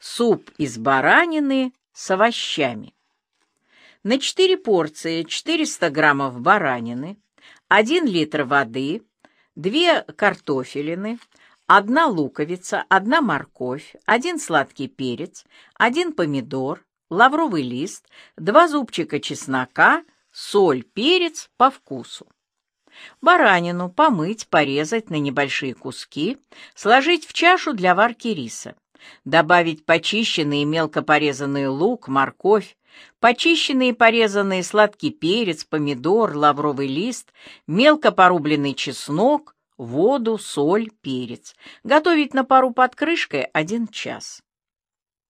Суп из баранины с овощами. На 4 порции 400 граммов баранины, 1 литр воды, 2 картофелины, 1 луковица, 1 морковь, 1 сладкий перец, 1 помидор, лавровый лист, 2 зубчика чеснока, соль, перец по вкусу. Баранину помыть, порезать на небольшие куски, сложить в чашу для варки риса. Добавить почищенный и мелко порезанный лук, морковь, почищенный и порезанный сладкий перец, помидор, лавровый лист, мелко порубленный чеснок, воду, соль, перец. Готовить на пару под крышкой 1 час.